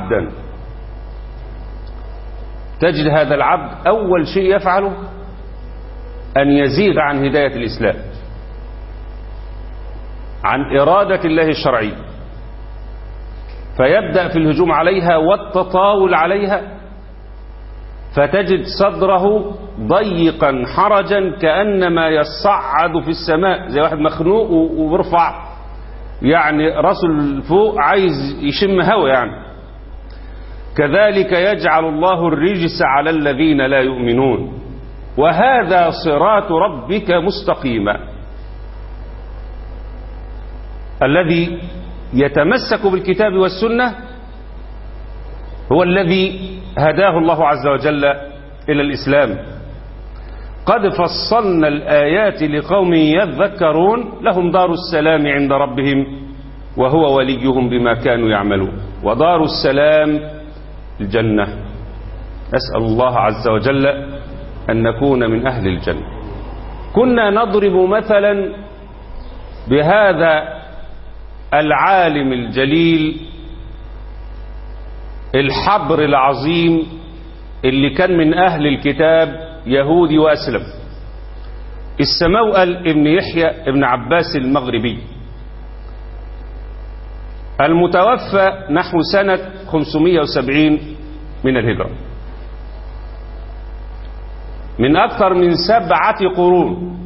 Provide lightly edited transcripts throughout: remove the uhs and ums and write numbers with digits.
عبدا، تجد هذا العبد أول شيء يفعله أن يزيغ عن هداية الإسلام، عن إرادة الله الشرعية، فيبدأ في الهجوم عليها والتطاول عليها، فتجد صدره ضيقا حرجا كأنما يصعد في السماء، زي واحد مخنوق وبرفع يعني راسه فوق عايز يشم هوا يعني. كذلك يجعل الله الرجس على الذين لا يؤمنون، وهذا صراط ربك مستقيما. الذي يتمسك بالكتاب والسنة هو الذي هداه الله عز وجل إلى الإسلام. قد فصلنا الآيات لقوم يذكرون لهم دار السلام عند ربهم وهو وليهم بما كانوا يعملون، ودار السلام الجنة. أسأل الله عز وجل أن نكون من أهل الجنة. كنا نضرب مثلا بهذا العالم الجليل الحبر العظيم اللي كان من أهل الكتاب يهودي وأسلم، السموأل ابن يحيى ابن عباس المغربي، المتوفى نحو سنة 570 من الهجرة، من أكثر من 7 قرون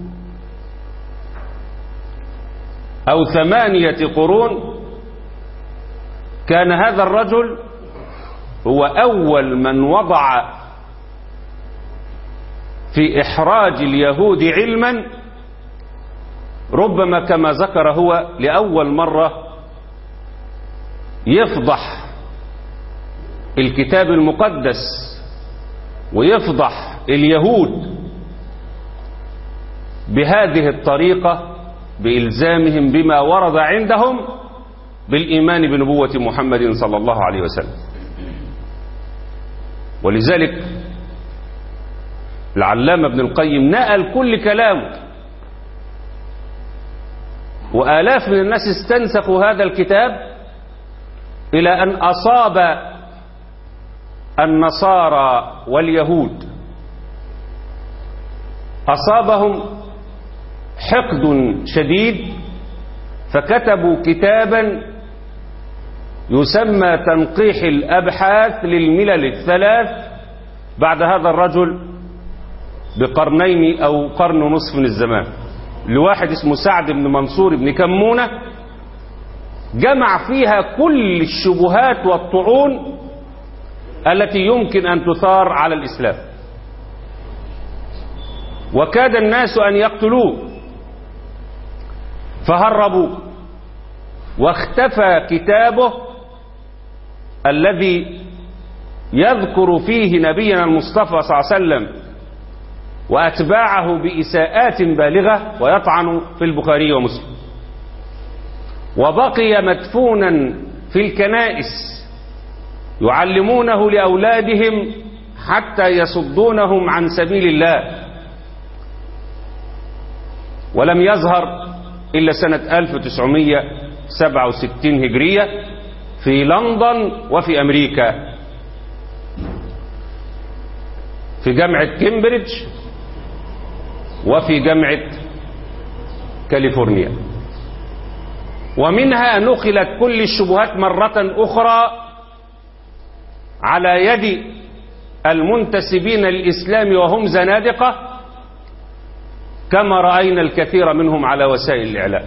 أو 8 قرون. كان هذا الرجل هو أول من وضع في إحراج اليهود علما، ربما كما ذكر هو لأول مرة يفضح الكتاب المقدس ويفضح اليهود بهذه الطريقة، بإلزامهم بما ورد عندهم بالإيمان بنبوة محمد صلى الله عليه وسلم. ولذلك العلامة ابن القيم نقل كل كلامه، وآلاف من الناس استنسخوا هذا الكتاب إلى أن أصاب النصارى واليهود، أصابهم حقد شديد، فكتبوا كتابا يسمى تنقيح الأبحاث للملل الثلاث بعد هذا الرجل بقرنين أو قرن ونصف من الزمان، لواحد اسمه سعد بن منصور بن كمونة، جمع فيها كل الشبهات والطعون التي يمكن أن تثار على الإسلام، وكاد الناس أن يقتلوه فهربوا، واختفى كتابه الذي يذكر فيه نبينا المصطفى صلى الله عليه وسلم وأتباعه بإساءات بالغة ويطعن في البخاري ومسلم، وبقي مدفونا في الكنائس يعلمونه لأولادهم حتى يصدونهم عن سبيل الله، ولم يظهر إلا سنة 1967 هجرية في لندن وفي أمريكا، في جامعة كامبريدج وفي جامعة كاليفورنيا. ومنها نقلت كل الشبهات مرة أخرى على يد المنتسبين للإسلام وهم زنادقة، كما رأينا الكثير منهم على وسائل الإعلام.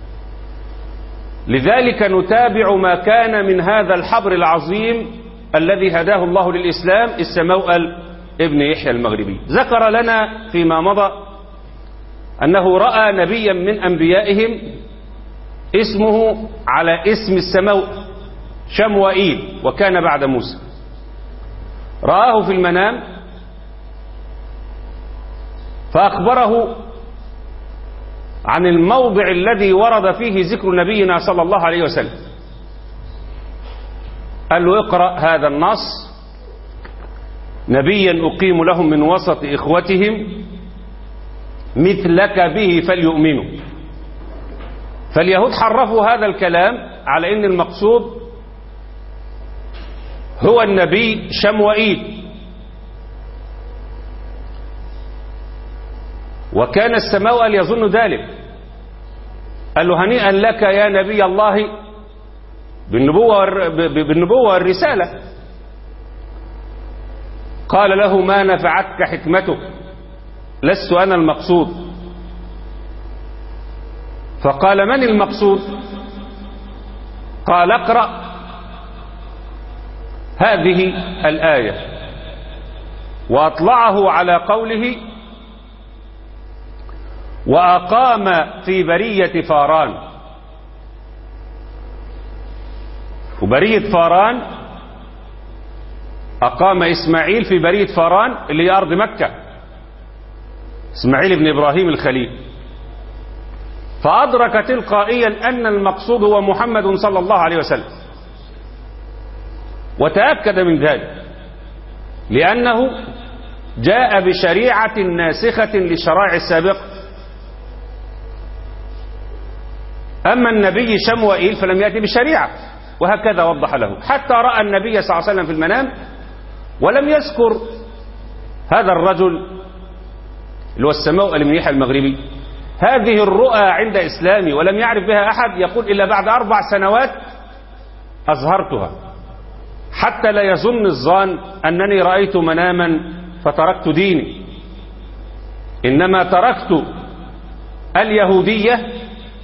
لذلك نتابع ما كان من هذا الحبر العظيم الذي هداه الله للإسلام، السموأل ابن يحيى المغربي. ذكر لنا فيما مضى أنه رأى نبيا من أنبيائهم اسمه على اسم السموأل شموئيل، وكان بعد موسى. رآه في المنام فأخبره عن الموضع الذي ورد فيه ذكر نبينا صلى الله عليه وسلم. قال له اقرأ هذا النص: نبيا أقيم لهم من وسط إخوتهم مثلك به فليؤمنوا. فاليهود حرفوا هذا الكلام على أن المقصود هو النبي شموئيل. وكان السماوئل يظن ذلك، قال له هنيئا لك يا نبي الله بالنبوة والرسالة. قال له ما نفعتك حكمتك، لست أنا المقصود. فقال من المقصود؟ قال اقرأ هذه الآية. وأطلعه على قوله وأقام في برية فاران. وبرية فاران أقام إسماعيل في برية فاران اللي هي أرض مكة، إسماعيل بن إبراهيم الخليل. فأدرك تلقائيا أن المقصود هو محمد صلى الله عليه وسلم، وتأكد من ذلك لأنه جاء بشريعة ناسخة للشرائع السابقة. أما النبي شموئيل فلم يأتي بشريعة، وهكذا وضح له، حتى رأى النبي صلى الله عليه وسلم في المنام ولم يذكر هذا الرجل اللي هو السماوئل من يحيى المغربي هذه الرؤى عند إسلامي، ولم يعرف بها أحد، يقول إلا بعد 4 سنوات أظهرتها، حتى لا يظن الظان أنني رأيت مناما فتركت ديني، إنما تركت اليهودية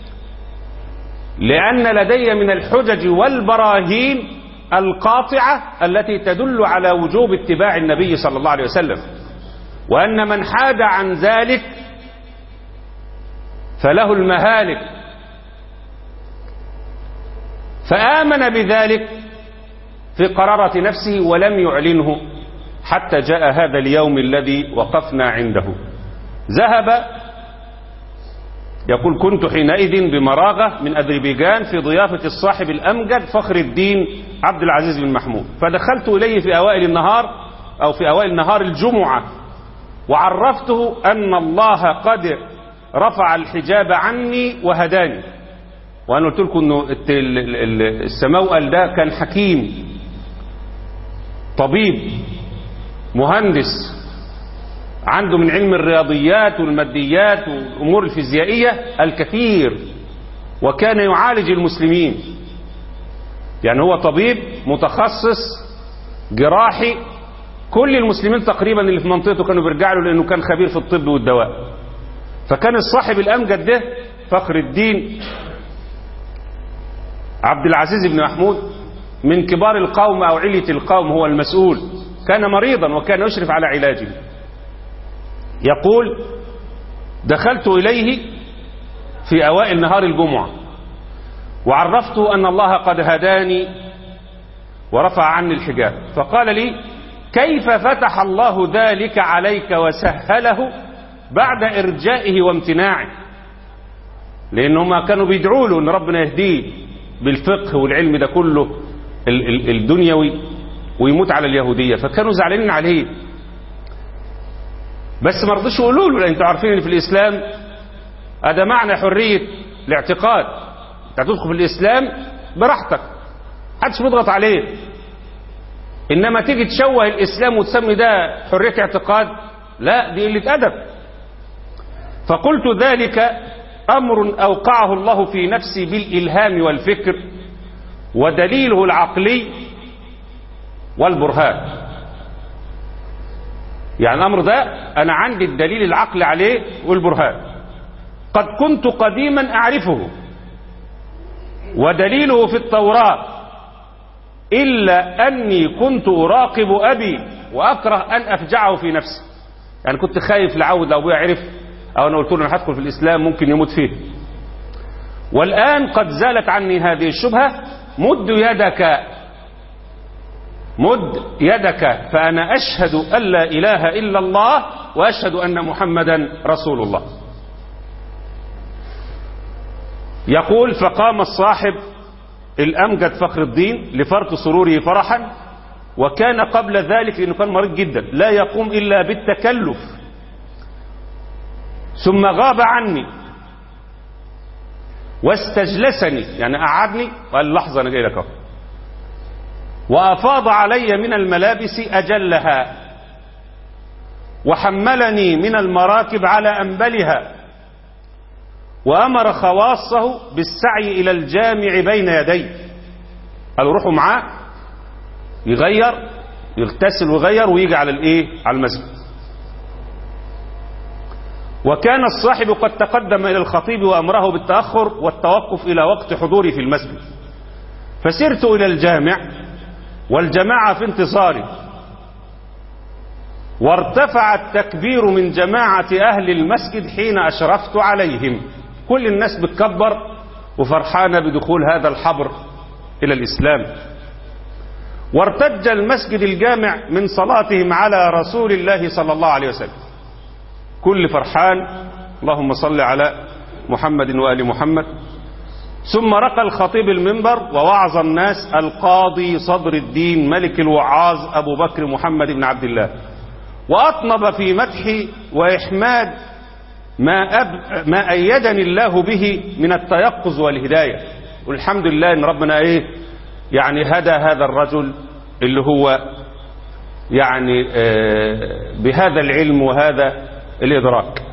لأن لدي من الحجج والبراهين القاطعة التي تدل على وجوب اتباع النبي صلى الله عليه وسلم، وأن من حاد عن ذلك فله المهالك. فآمن بذلك في قرارة نفسه ولم يعلنه حتى جاء هذا اليوم الذي وقفنا عنده. ذهب يقول كنت حينئذ بمراغة من أذربيجان في ضيافة الصاحب الأمجد فخر الدين عبد العزيز بن محمود، فدخلت إليه في أوائل النهار أو في أوائل نهار الجمعة، وعرفته أن الله قد رفع الحجاب عني وهداني. وأنا قلت لكم أنه السماوئل ده كان حكيم، طبيب، مهندس، عنده من علم الرياضيات والماديات والأمور الفيزيائية الكثير، وكان يعالج المسلمين. يعني هو طبيب متخصص جراحي، كل المسلمين تقريبا اللي في منطقته كانوا بيرجعوا له لأنه كان خبير في الطب والدواء. فكان الصاحب الأمجد ده فخر الدين عبد العزيز بن محمود من كبار القوم أو علية القوم، هو المسؤول، كان مريضا وكان يشرف على علاجه. يقول دخلت إليه في أوائل نهار الجمعة وعرفته أن الله قد هداني ورفع عني الحجاب، فقال لي كيف فتح الله ذلك عليك وسهله بعد إرجائه وامتناعه؟ لأنهم كانوا بيدعوا له أن ربنا يهديه بالفقه والعلم ده كله الدنيوي ويموت على اليهودية، فكانوا زعلانين عليه، بس ما رضوش يقولوا له، لأن انتوا عارفين ان في الإسلام هذا معنى حرية الاعتقاد، انت هتدخل في الإسلام براحتك، محدش بيضغط عليه. إنما تيجي تشوه الإسلام وتسمي ده حرية اعتقاد، لا، دي قلة أدب. فقلت ذلك أمر أوقعه الله في نفسي بالإلهام والفكر، ودليله العقلي والبرهان. يعني الأمر ده أنا عندي الدليل العقلي عليه والبرهان، قد كنت قديما أعرفه، ودليله في التوراة، إلا أني كنت أراقب أبي وأكره أن أفجعه في نفسي. يعني كنت خايف لعود لو أبويا عرف، أو أنا قلت له أنا هدخل في الإسلام ممكن يموت فيه. والآن قد زالت عني هذه الشبهة، مد يدك فأنا أشهد أن لا إله إلا الله وأشهد أن محمدا رسول الله. يقول فقام الصاحب الأمجد فخر الدين لفرط سروره فرحا، وكان قبل ذلك لأنه كان مريض جدا لا يقوم إلا بالتكلف، ثم غاب عني واستجلسني، يعني قعدني وقال لحظة أنا جاي لك. وأفاض علي من الملابس أجلها، وحملني من المراكب على أنبلها، وأمر خواصه بالسعي إلى الجامع بين يديه. قالوا روحوا معاه يغير، يغتسل ويغير ويجي على على المسجد. وكان الصاحب قد تقدم إلى الخطيب وأمره بالتأخر والتوقف إلى وقت حضوري في المسجد، فسرت إلى الجامع والجماعة في انتصاري، وارتفع التكبير من جماعة أهل المسجد حين أشرفت عليهم. كل الناس بتكبر وفرحانة بدخول هذا الحبر إلى الإسلام. وارتج المسجد الجامع من صلاتهم على رسول الله صلى الله عليه وسلم، كل فرحان اللهم صل على محمد وآل محمد. ثم رقى الخطيب المنبر ووعظ الناس القاضي صدر الدين ملك الوعاظ أبو بكر محمد بن عبد الله، وأطنب في مدح وإحماد ما أيدني الله به من التيقظ والهداية. والحمد لله إن ربنا يعني هدى هذا الرجل اللي هو يعني بهذا العلم وهذا الإدراك،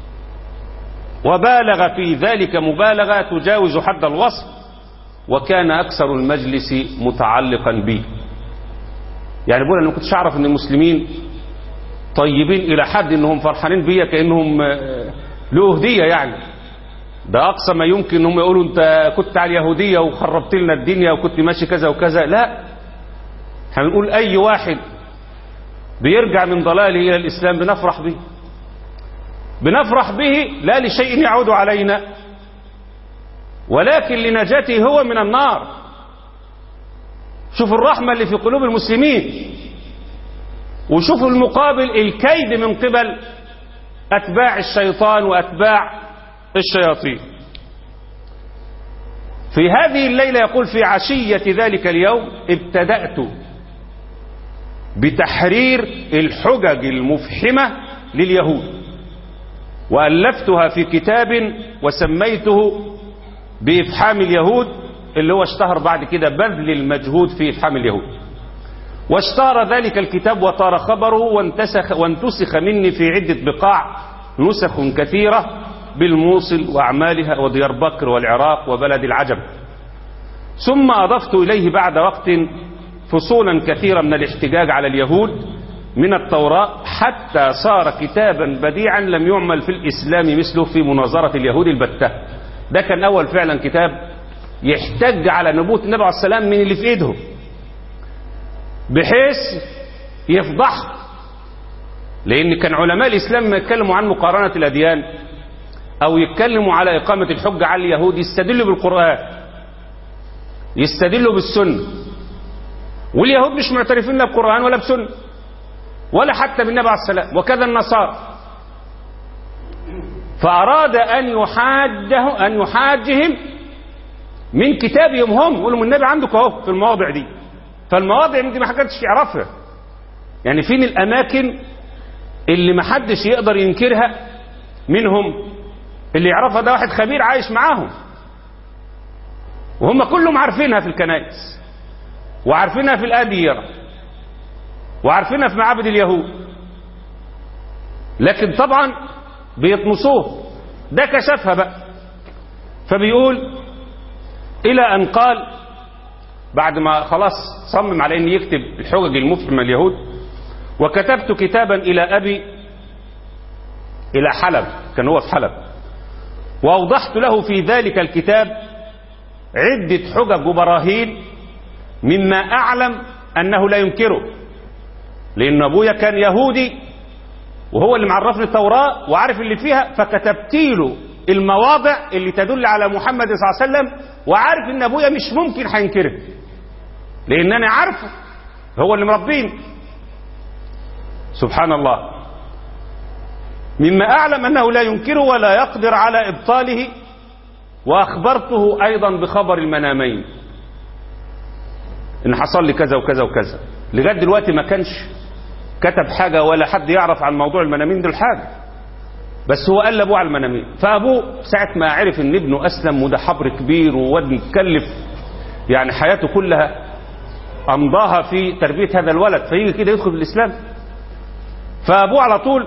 وبالغ في ذلك مبالغة تجاوز حد الوصف، وكان أكثر المجلس متعلقا بي. يعني بقول أنا ما كنتش أعرف أن المسلمين طيبين إلى حد أنهم فرحانين بي كأنهم له هدية. يعني ده أقصى ما يمكن أنهم يقولوا أنت كنت على اليهودية وخربت لنا الدنيا وكنت ماشي كذا وكذا. لا، هنقول أي واحد بيرجع من ضلاله إلى الإسلام بنفرح به، بنفرح به لا لشيء يعود علينا، ولكن لنجاته هو من النار. شوف الرحمة اللي في قلوب المسلمين، وشوفوا المقابل الكيد من قبل أتباع الشيطان وأتباع الشياطين. في هذه الليلة يقول في عشية ذلك اليوم ابتدأت بتحرير الحجج المفحمة لليهود، وألفتها في كتاب وسميته بإفحام اليهود، اللي هو اشتهر بعد كده بذل المجهود في إفحام اليهود. واشتهر ذلك الكتاب وطار خبره وانتسخ مني في عدة بقاع نسخ كثيرة بالموصل وأعمالها وديار بكر والعراق وبلد العجم. ثم أضفت إليه بعد وقت فصولا كثيرة من الاحتجاج على اليهود من التوراة، حتى صار كتابا بديعا لم يعمل في الإسلام مثله في مناظرة اليهود البتة. ده كان أول فعلا كتاب يحتج على نبوة النبي عليه السلام من اللي في إيدهم، بحيث يفضح. لأن كان علماء الإسلام ما يتكلموا عن مقارنة الأديان أو يتكلموا على إقامة الحجة على اليهود يستدلوا بالقرآن، يستدلوا بالسنة، واليهود مش معترفين لا بقرآن ولا بسنة ولا حتى بالنبي عليه السلام، وكذا النصارى. فأراد أن يحاجهم من كتابهم هم، يقولوا من النبي عندك اهو في المواضع دي. فالمواضع دي ما حدش يعرفها، يعني فين الأماكن اللي ما حدش يقدر ينكرها منهم؟ اللي يعرفها ده واحد خبير عايش معاهم، وهم كلهم عارفينها في الكنائس وعارفينها في الأديرة وعارفينها في معابد اليهود، لكن طبعا بيطمسوه. ده كشفها بقى. فبيقول إلى أن قال بعد ما خلاص صمم على أن يكتب الحجج المفحمة اليهود، وكتبت كتابا إلى أبي إلى حلب، كان هو في حلب، وأوضحت له في ذلك الكتاب عدة حجج وبراهين مما أعلم أنه لا ينكره، لأن أبويا كان يهودي وهو اللي معرفني التوراة وعارف اللي فيها، فكتبت له المواضع اللي تدل على محمد صلى الله عليه وسلم، وعارف ان ابويا مش ممكن هينكره لان انا عارفه، هو اللي مربيني. سبحان الله. مما اعلم انه لا ينكره ولا يقدر على ابطاله. واخبرته ايضا بخبر المنامين، ان حصل لي كذا وكذا وكذا. لغايه دلوقتي ما كانش كتب حاجه ولا حد يعرف عن موضوع المنامين دول حاجه، بس هو قال لابوه على المنامين. فابوه ساعه ما عرف ان ابنه اسلم وده حبر كبير وواد متكلف يعني حياته كلها أمضاها في تربية هذا الولد، فيجي كده يدخل في الإسلام. فأبوه على طول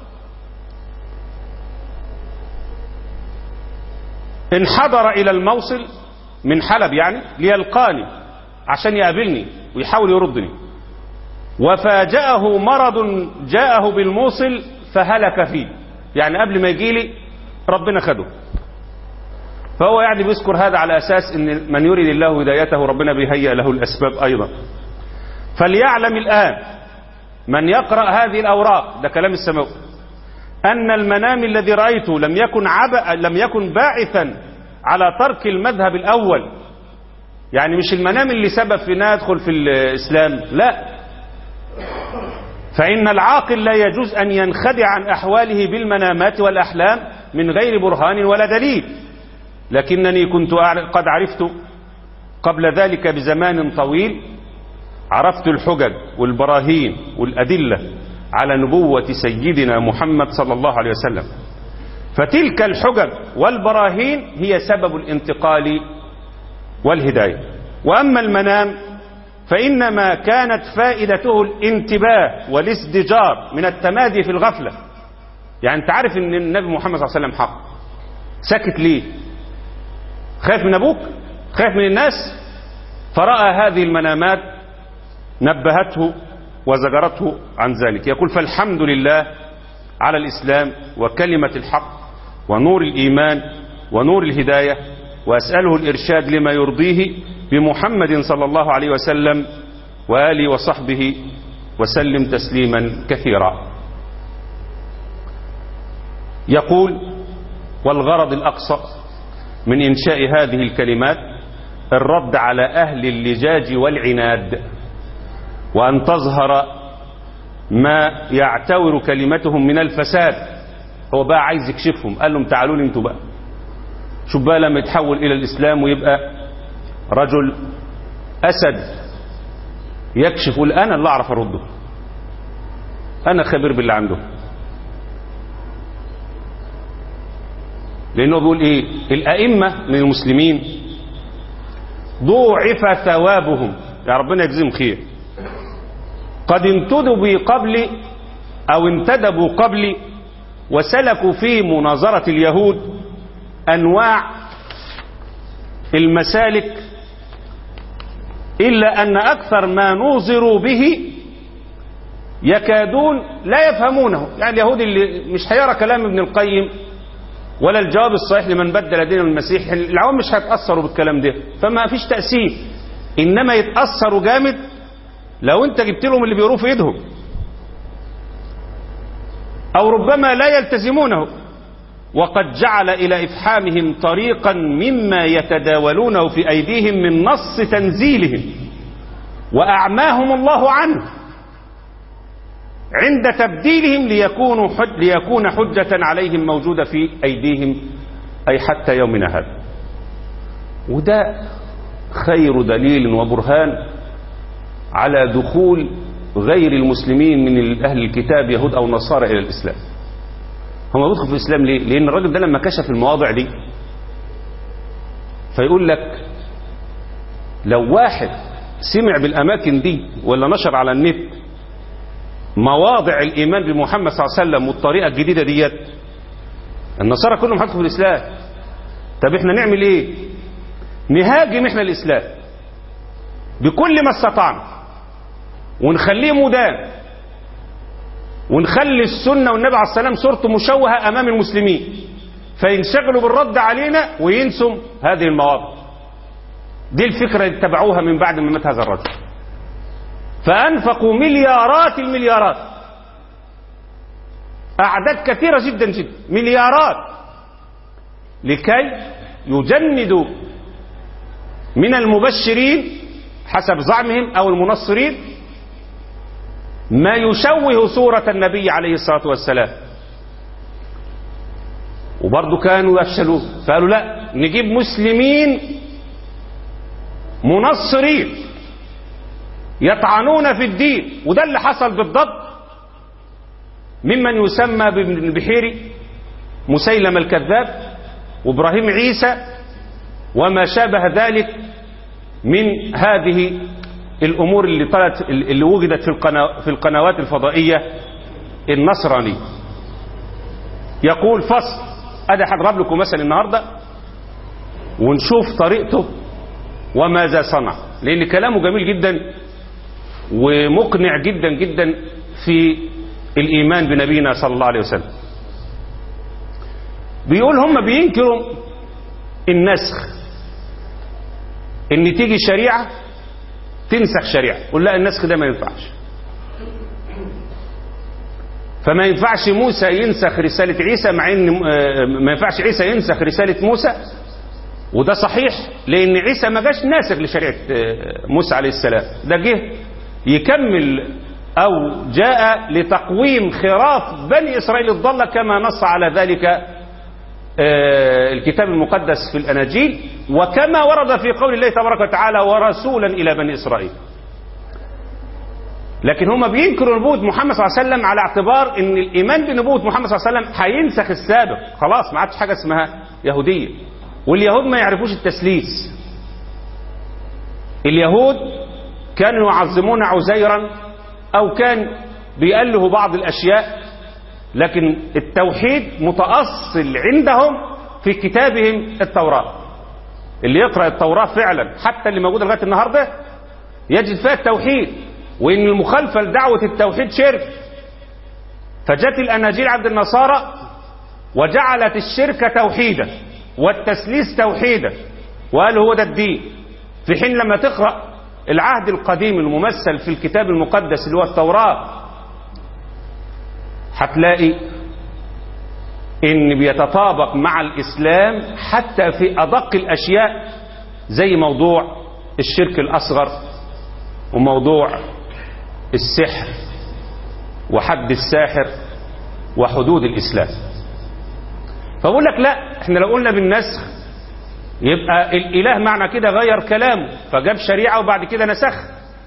انحدر إلى الموصل من حلب يعني ليلقاني عشان يقابلني ويحاول يردني، وفاجأه مرض جاءه بالموصل فهلك فيه، يعني قبل ما يجيلي ربنا خده. فهو يعني بيذكر هذا على أساس إن من يريد الله هدايته ربنا بيهيئ له الأسباب أيضا. فليعلم الآن من يقرأ هذه الأوراق، ده كلام السماوي، أن المنام الذي رأيته لم يكن باعثا على ترك المذهب الأول، يعني مش المنام اللي سبب في أن أدخل في الإسلام، لا. فإن العاقل لا يجوز أن ينخدع عن أحواله بالمنامات والأحلام من غير برهان ولا دليل، لكنني كنت قد عرفت قبل ذلك بزمان طويل، عرفت الحجج والبراهين والأدلة على نبوة سيدنا محمد صلى الله عليه وسلم، فتلك الحجج والبراهين هي سبب الانتقال والهداية. وأما المنام فإنما كانت فائدته الانتباه والازدجار من التمادي في الغفلة. يعني أنت عارف أن النبي محمد صلى الله عليه وسلم حق، سكت ليه؟ خايف من أبوك؟ خايف من الناس؟ فرأى هذه المنامات نبهته وزجرته عن ذلك. يقول: فالحمد لله على الإسلام وكلمة الحق ونور الإيمان ونور الهداية، وأسأله الإرشاد لما يرضيه بمحمد صلى الله عليه وسلم وآله وصحبه وسلم تسليما كثيرا. يقول: والغرض الأقصى من إنشاء هذه الكلمات الرد على أهل اللجاج والعناد، وأن تظهر ما يعتبر كلمتهم من الفساد. هو بقى عايز يكشفهم، قال لهم: تعالوا لي انتوا بقى، شوف بقى لما يتحول إلى الإسلام ويبقى رجل أسد يكشف، يقول: أنا اللي أعرف أرده، أنا خبير باللي عنده. لأنه بيقول إيه؟ الأئمة من المسلمين ضوعف ثوابهم، يا ربنا يجزيهم خير، قد انتدبوا قبلي أو انتدبوا قبلي وسلكوا في مناظرة اليهود أنواع المسالك، إلا أن أكثر ما نوظروا به يكادون لا يفهمونه. يعني اليهود اللي مش هيرى كلام ابن القيم ولا الجواب الصحيح لمن بدل دين المسيح، العوام مش هيتأثروا بالكلام ده، فما فيش تأثير، إنما يتأثروا جامد لو انت جبت لهم اللي بيقروه في ايدهم، او ربما لا يلتزمونه. وقد جعل الى افحامهم طريقا مما يتداولونه في ايديهم من نص تنزيلهم، واعماهم الله عنه عند تبديلهم ليكون حجة عليهم موجودة في ايديهم، اي حتى يومنا هذا. وده خير دليل وبرهان على دخول غير المسلمين من أهل الكتاب يهود أو نصارى إلى الإسلام. هم بيدخلوا في الإسلام ليه؟ لأن الراجل ده لما كشف المواضع دي فيقول لك لو واحد سمع بالأماكن دي ولا نشر على النت مواضع الإيمان بمحمد صلى الله عليه وسلم والطريقة الجديدة ديت، النصارى كلهم هيدخلوا في الإسلام. طب احنا نعمل ايه؟ نهاجم احنا الإسلام بكل ما استطعنا، ونخليه مدان، ونخلي السنة والنبي عليه السلام صورته مشوهة أمام المسلمين، فينشغلوا بالرد علينا وينسوا هذه المواضع. دي الفكرة اللي اتبعوها من بعد ما مات هذا الرجل، فأنفقوا مليارات المليارات، أعداد كثيرة جدا جدا، مليارات، لكي يجندوا من المبشرين حسب زعمهم أو المنصرين ما يشوه صورة النبي عليه الصلاة والسلام. وبرضو كانوا يفشلون، فقالوا لا، نجيب مسلمين منصرين يطعنون في الدين، وده اللي حصل بالضبط ممن يسمى بابن البحيري، مسيلم الكذاب، وابراهيم عيسى، وما شابه ذلك من هذه الأمور اللي طلعت اللي وجدت في القنوات الفضائية النصرانية. يقول فصل، أنا هضرب لكم مثل النهاردة ونشوف طريقته وماذا صنع، لأن كلامه جميل جدا ومقنع جدا جدا في الإيمان بنبينا صلى الله عليه وسلم. بيقول هم بينكروا النسخ، ان تيجي شريعة تنسخ شريعة، قل لا النسخ ده ما ينفعش. فما ينفعش موسى ينسخ رسالة عيسى، مع ان ما ينفعش عيسى ينسخ رسالة موسى، وده صحيح لان عيسى ما جاش ناسخ لشريعة موسى عليه السلام، ده جه يكمل او جاء لتقويم خراف بني اسرائيل الضالة كما نص على ذلك الكتاب المقدس في الأناجيل، وكما ورد في قول الله تبارك وتعالى ورسولا إلى بني إسرائيل. لكن هم بينكروا نبوة محمد صلى الله عليه وسلم على اعتبار ان الإيمان بنبوة محمد صلى الله عليه وسلم هينسخ السابق، خلاص ما عادش حاجة اسمها يهودية. واليهود ما يعرفوش التثليث. اليهود كانوا يعظمون عزيرا أو كان بيألهوا بعض الأشياء، لكن التوحيد متأصل عندهم في كتابهم التوراة. اللي يقرأ التوراة فعلا حتى اللي موجود لغاية النهاردة يجد فيها التوحيد، وإن المخالفة لدعوة التوحيد شرك. فجت الأناجيل عند النصارى وجعلت الشرك توحيدا والتثليث توحيدا، وقالوا هو ده الدين. في حين لما تقرأ العهد القديم الممثل في الكتاب المقدس اللي هو التوراة هتلاقي ان بيتطابق مع الاسلام حتى في ادق الاشياء، زي موضوع الشرك الاصغر وموضوع السحر وحد الساحر وحدود الاسلام. فبقول لك لا، احنا لو قلنا بالنسخ يبقى الاله معنى كده غير كلامه فجاب شريعه وبعد كده نسخ.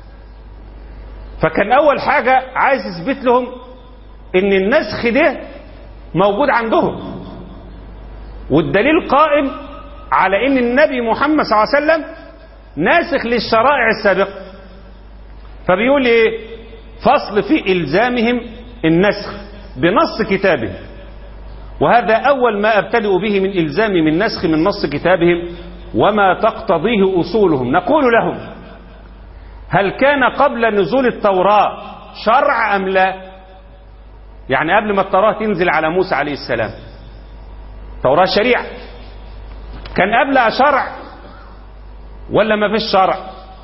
فكان اول حاجه عايز يثبت لهم ان النسخ ده موجود عندهم، والدليل قائم على ان النبي محمد صلى الله عليه وسلم ناسخ للشرائع السابقة. فبيقول ايه؟ فصل في الزامهم النسخ بنص كتابهم، وهذا اول ما ابتدئ به من الزامهم النسخ من نص كتابهم وما تقتضيه اصولهم. نقول لهم هل كان قبل نزول التوراة شرع ام لا؟ يعني قبل ما التوراة تنزل على موسى عليه السلام توراة شريعة، كان قبلها شرع ولا ما فيش شرع؟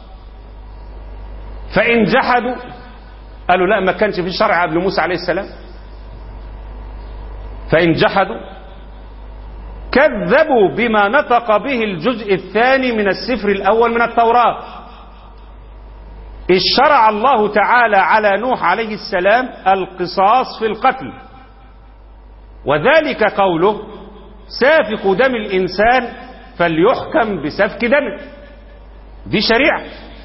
فإن جحدوا قالوا لا ما كانش في شرع قبل موسى عليه السلام. فإن جحدوا كذبوا بما نطق به الجزء الثاني من السفر الأول من التوراة، إذ شرع الله تعالى على نوح عليه السلام القصاص في القتل، وذلك قوله سافك دم الإنسان فليحكم بسفك دمه. دي شريعة،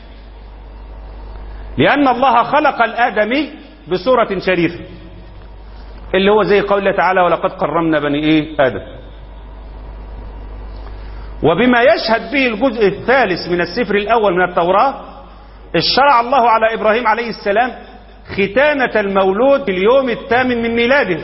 لأن الله خلق الآدمي بصورة شريفة، اللي هو زي قوله تعالى ولقد كرمنا بني آدم. وبما يشهد به الجزء الثالث من السفر الأول من التوراة شرع الله على إبراهيم عليه السلام ختانة المولود في اليوم الثامن من ميلاده،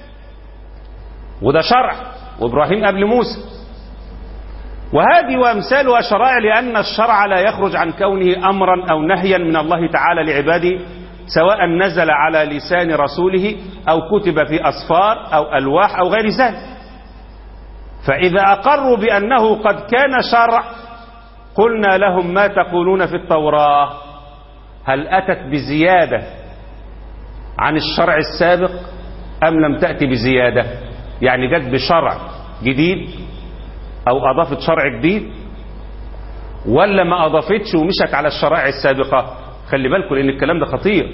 وده شرع، وإبراهيم قبل موسى. وهذه وأمثالها شرائع، لأن الشرع لا يخرج عن كونه أمرا أو نهيا من الله تعالى لعباده، سواء نزل على لسان رسوله أو كتب في أصفار أو ألواح أو غير ذلك. فإذا أقروا بأنه قد كان شرع قلنا لهم ما تقولون في التوراة؟ هل أتت بزيادة عن الشرع السابق أم لم تأتي بزيادة؟ يعني جت بشرع جديد أو أضافت شرع جديد، ولا ما أضافتش ومشت على الشرائع السابقة؟ خلي بالكم لأن الكلام ده خطير.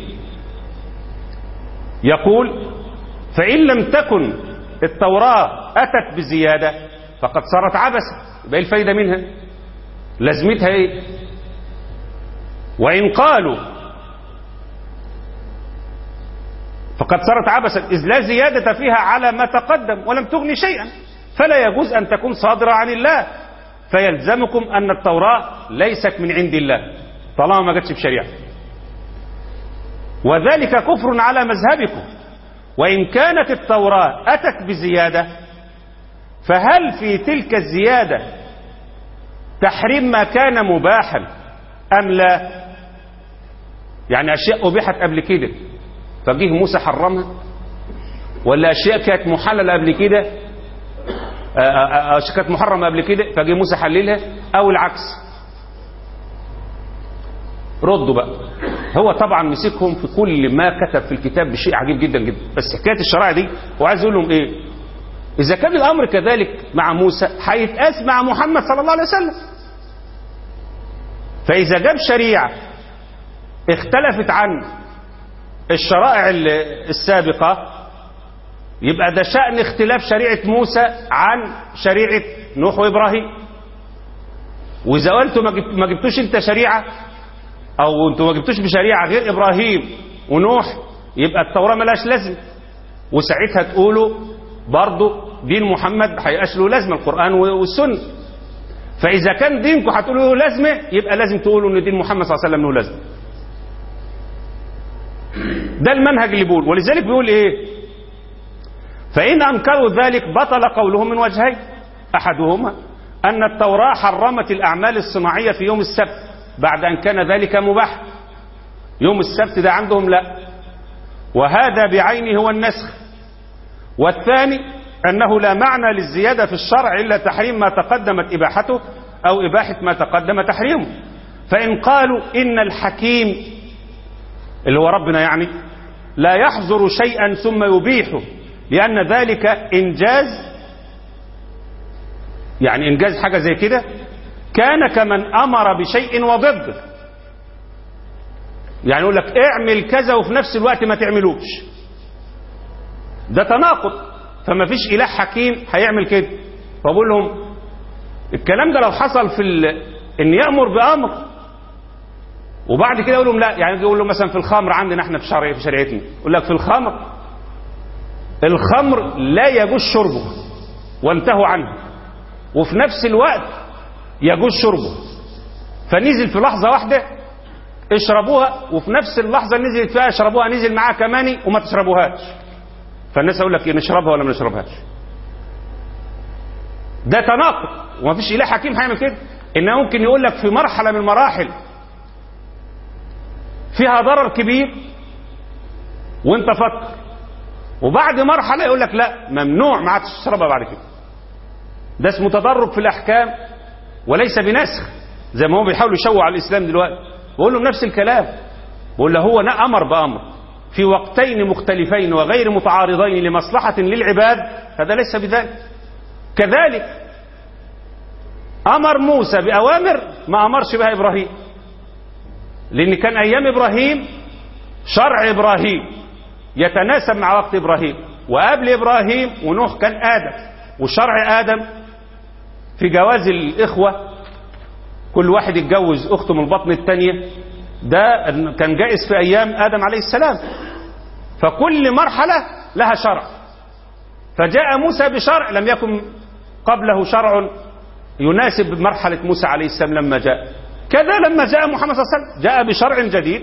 يقول فإن لم تكن التوراة أتت بزيادة فقد صارت عبثا، يبقى الفايدة منها؟ لازمتها ايه؟ وإن قالوا فقد صارت عبثا إذ لا زيادة فيها على ما تقدم ولم تغني شيئا، فلا يجوز أن تكون صادرة عن الله، فيلزمكم أن التوراة ليست من عند الله. طالما ما جاتش بشريعة، وذلك كفر على مذهبكم. وإن كانت التوراة أتت بزيادة، فهل في تلك الزيادة تحريم ما كان مباحا أم لا؟ يعني أشياء أبيحت قبل كده فجيه موسى حرمها، ولا أشياء كانت محللة قبل كده، أشياء كانت محرمة قبل كده فجيه موسى حللها، أو العكس؟ ردوا بقى. هو طبعا مسكهم في كل ما كتب في الكتاب بشيء عجيب جدا جدا، بس حكاية الشرائع دي هو عايز يقول لهم ايه؟ اذا كان الامر كذلك مع موسى هيتقاس مع محمد صلى الله عليه وسلم. فاذا جاب شريعة اختلفت عن الشرائع السابقة، يبقى ده شأن اختلاف شريعة موسى عن شريعة نوح وابراهيم. واذا قلتوا ما جبتوش انت شريعة، او انتوا ما جبتوش بشريعة غير ابراهيم ونوح، يبقى التوراة ملاش لازم، وساعتها تقولوا برضو دين محمد هيبقاش له لازمة، القرآن والسنة. فاذا كان دينكم هتقولوا له لازمة، يبقى لازم تقولوا ان دين محمد صلى الله عليه وسلم له لازمة. ده المنهج اللي بيقول. ولذلك بيقول ايه؟ فإن أنكروا ذلك بطل قولهم من وجهين، أحدهما أن التوراة حرمت الأعمال الصناعية في يوم السبت بعد أن كان ذلك مباح. يوم السبت ده عندهم لا، وهذا بعينه هو النسخ. والثاني أنه لا معنى للزيادة في الشرع إلا تحريم ما تقدمت إباحته أو إباحة ما تقدم تحريمه. فإن قالوا إن الحكيم اللي هو ربنا يعني لا يحظر شيئا ثم يبيحه لأن ذلك إنجاز، يعني إنجاز حاجة زي كده، كان كمن أمر بشيء وضده. يعني يقول لك اعمل كذا وفي نفس الوقت ما تعملوش، ده تناقض. فما فيش إله حكيم هيعمل كده. فبقول لهم الكلام ده لو حصل في إن يأمر بأمر وبعد كده يقول لهم لا، يعني يقول لهم مثلا في الخمر عندنا احنا في شريعتنا، يقول لك في الخمر لا يجوز شربه وانتهوا عنه، وفي نفس الوقت يجوز شربه، فنزل في لحظة واحدة اشربوها، وفي نفس اللحظة نزلت فيها اشربوها نزل معاها كمان وما تشربوهاش. فالناس يقول لك نشربها ولا ما نشربهاش؟ ده تناقض، وما فيش إله حكيم هيعمل كده. إنه ممكن يقول لك في مرحلة من المراحل فيها ضرر كبير وانت فكر، وبعد مرحلة يقول لك لا ممنوع ما عادش تشربها بعد كده. ده اسمه تدرج في الأحكام وليس بنسخ، زي ما هو بيحاولوا يشوع على الإسلام دلوقتي. بقول له نفس الكلام، بقول له هو أمر بأمر في وقتين مختلفين وغير متعارضين لمصلحة للعباد، هذا ليس بذلك. كذلك أمر موسى بأوامر ما أمرش بها إبراهيم، لأن كان أيام إبراهيم شرع إبراهيم يتناسب مع وقت إبراهيم، وقبل إبراهيم ونوح كان آدم، وشرع آدم في جواز الإخوة كل واحد يتجوز أخته من البطن الثانية، ده كان جائز في أيام آدم عليه السلام. فكل مرحلة لها شرع، فجاء موسى بشرع لم يكن قبله شرع يناسب مرحلة موسى عليه السلام لما جاء. كذا لما جاء محمد صلى الله عليه وسلم جاء بشرع جديد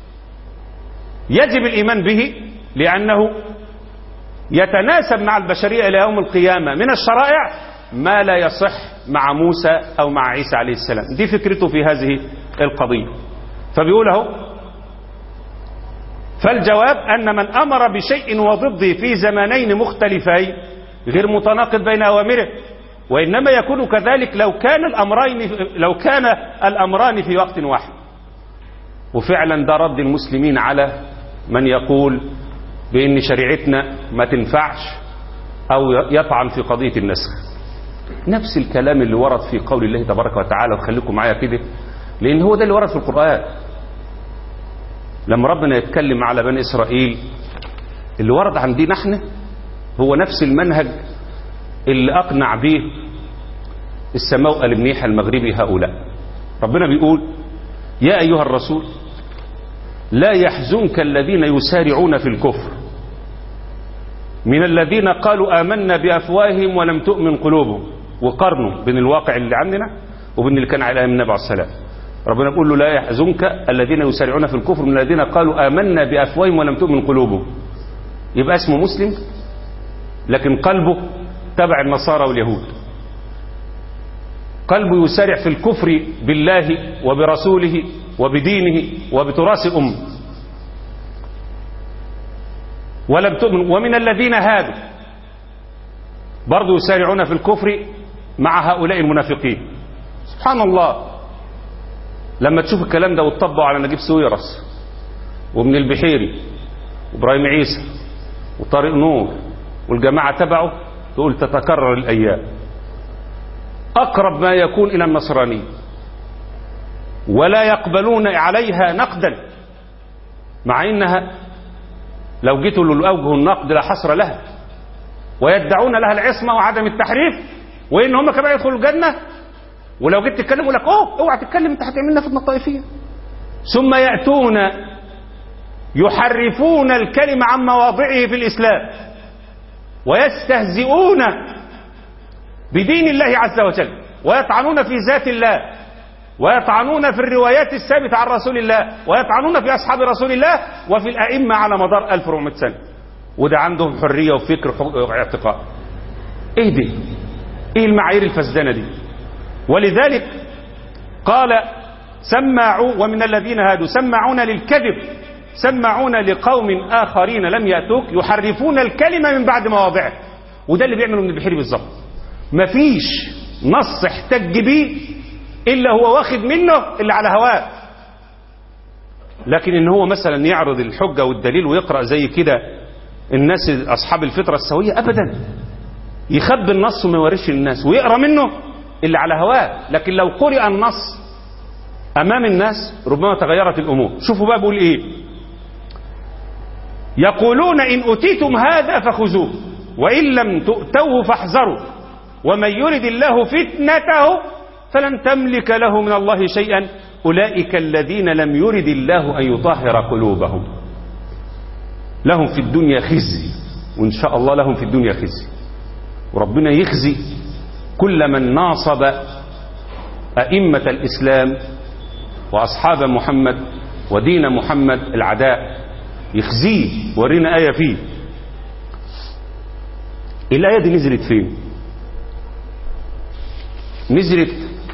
يجب الإيمان به، لأنه يتناسب مع البشرية إلى يوم القيامة من الشرائع ما لا يصح مع موسى أو مع عيسى عليه السلام. دي فكرته في هذه القضية. فبيقول اهو: فالجواب أن من أمر بشيء وضده في زمانين مختلفين غير متناقض بين أوامره، وإنما يكون كذلك لو كان الأمران في وقت واحد. وفعلا ده رد المسلمين على من يقول بأن شريعتنا ما تنفعش أو يطعن في قضية النسخ. نفس الكلام اللي ورد في قول الله تبارك وتعالى، وخليكم معايا كده لأن هو ده اللي ورد في القرآن. لما ربنا يتكلم على بني إسرائيل اللي ورد عندنا احنا هو نفس المنهج اللي أقنع به السماء المنيح المغربي هؤلاء. ربنا بيقول: يا أيها الرسول لا يحزنك الذين يسارعون في الكفر من الذين قالوا آمنا بأفواههم ولم تؤمن قلوبهم. وقارنوا بين الواقع اللي عندنا وبين اللي كان على أيام النبي عليه السلام. ربنا يقول له لا يحزنك الذين يسارعون في الكفر من الذين قالوا آمنا بأفواههم ولم تؤمن قلوبهم. يبقى اسمه مسلم لكن قلبه تبع النصارى واليهود، قلبه يسارع في الكفر بالله وبرسوله وبدينه وبتراث الأمة. ولم تؤمن. ومن الذين هادوا برضو يسارعون في الكفر مع هؤلاء المنافقين. سبحان الله، لما تشوف الكلام ده وتطبقه على نجيب سويرس وابن البحيري وابراهيم عيسى وطارق نور والجماعة تبعه، تقول تتكرر الأيام. أقرب ما يكون إلى النصرانية، ولا يقبلون عليها نقدا، مع إنها لو جيتوا لأوجه النقد لا حصر لها، ويدعون لها العصمة وعدم التحريف، وإن هم كمان يدخلوا الجنة. ولو جيت تتكلم يقول لك اوعى تتكلم، انت هتعملنا فتنة طائفية. ثم يأتون يحرفون الكلمة عن مواضعه في الإسلام، ويستهزئون بدين الله عز وجل، ويطعنون في ذات الله، ويطعنون في الروايات الثابتة عن رسول الله، ويطعنون في أصحاب رسول الله وفي الأئمة على مدار 1400 سنة. وده عندهم حرية وفكر واعتقاد. ايه دي؟ ايه المعايير الفسدانة دي؟ ولذلك قال سماعوا ومن الذين هادوا سماعون للكذب سماعون لقوم آخرين لم يأتوك يحرفون الكلمة من بعد مواضعه. وده اللي بيعمله ابن البحيري بالظبط. مفيش نص احتج بيه إلا هو واخد منه اللي على هواه. لكن إن هو مثلا يعرض الحجة والدليل ويقرأ زي كده الناس أصحاب الفطرة السوية، أبدا. يخبي النص وما يوريش الناس ويقرأ منه اللي على هواه. لكن لو قرئ النص أمام الناس ربما تغيرت الأمور. شوفوا بقى بيقول إيه: يقولون إن أتيتم هذا فخذوه وإن لم تؤتوه فاحذروا ومن يرد الله فتنته فلن تملك له من الله شيئا أولئك الذين لم يرد الله أن يطهر قلوبهم لهم في الدنيا خزي، وإن شاء الله لهم في الدنيا خزي. وربنا يخزي كل من ناصب أئمة الإسلام وأصحاب محمد ودين محمد العداء، يخزيه. ورينا آية فيه. الآية دي نزلت فين؟ نزلت